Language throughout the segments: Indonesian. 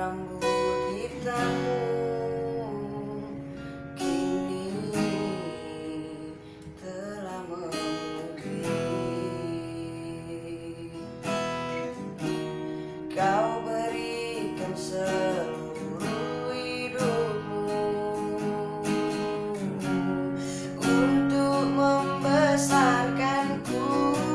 rambut hitammu kini telah memudih. Kau berikan seluruh hidupmu untuk membesarkanku.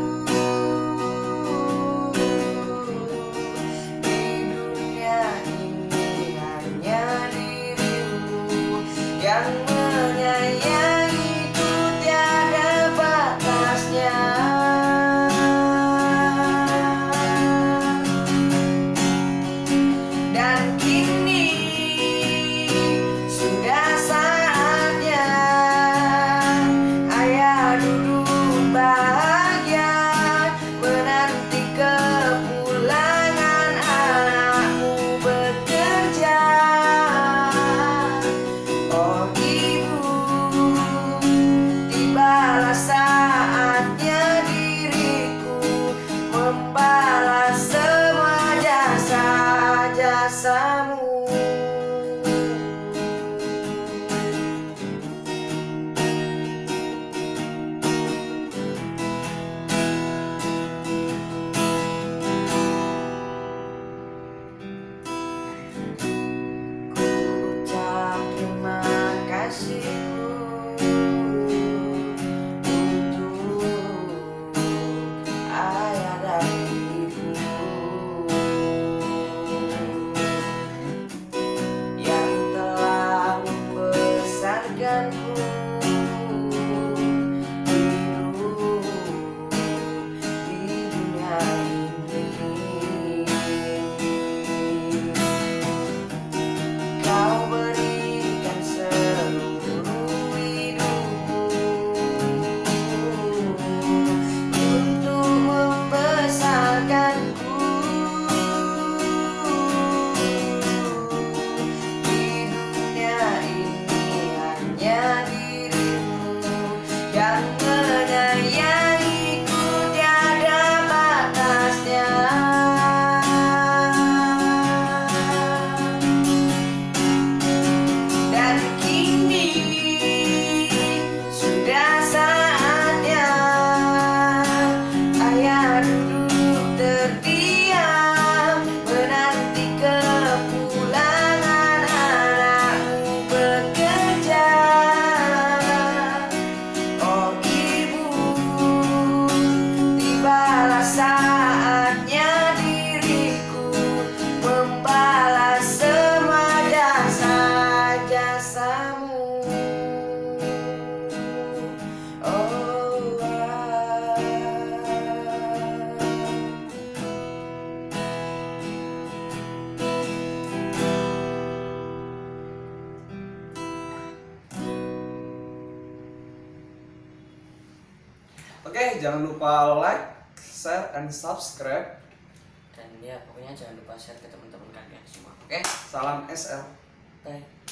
Di dunia ini hanya dirimu yang menyayangiku tiada batasnya. Dan kini sudah saatnya ayah duduk bahagia menanti kepulangan anakmu bekerja. Oh ibu, tibalah saatnya diriku membalas semua jasa-jasamu. Ku ucap terima kasihku untuk ayah dan ibu yang telah membesarkanku hidup di dunia ini. Kau berikan seluruh hidupmu untuk membesarkanku. Di dunia ini hanya dirimu yang menyayangiku tiada batasnya. Dan kini sudah saatnya ayah duduk terdiam menanti kepulangan anakmu bekerja. Oh ibu, tibalah saatnya diriku membalas semua jasa-jasamu. Oh, Oke, jangan lupa like, share, and subscribe. dan ya pokoknya jangan lupa share ke teman-teman kalian semua. Oke, Salam SL. bye.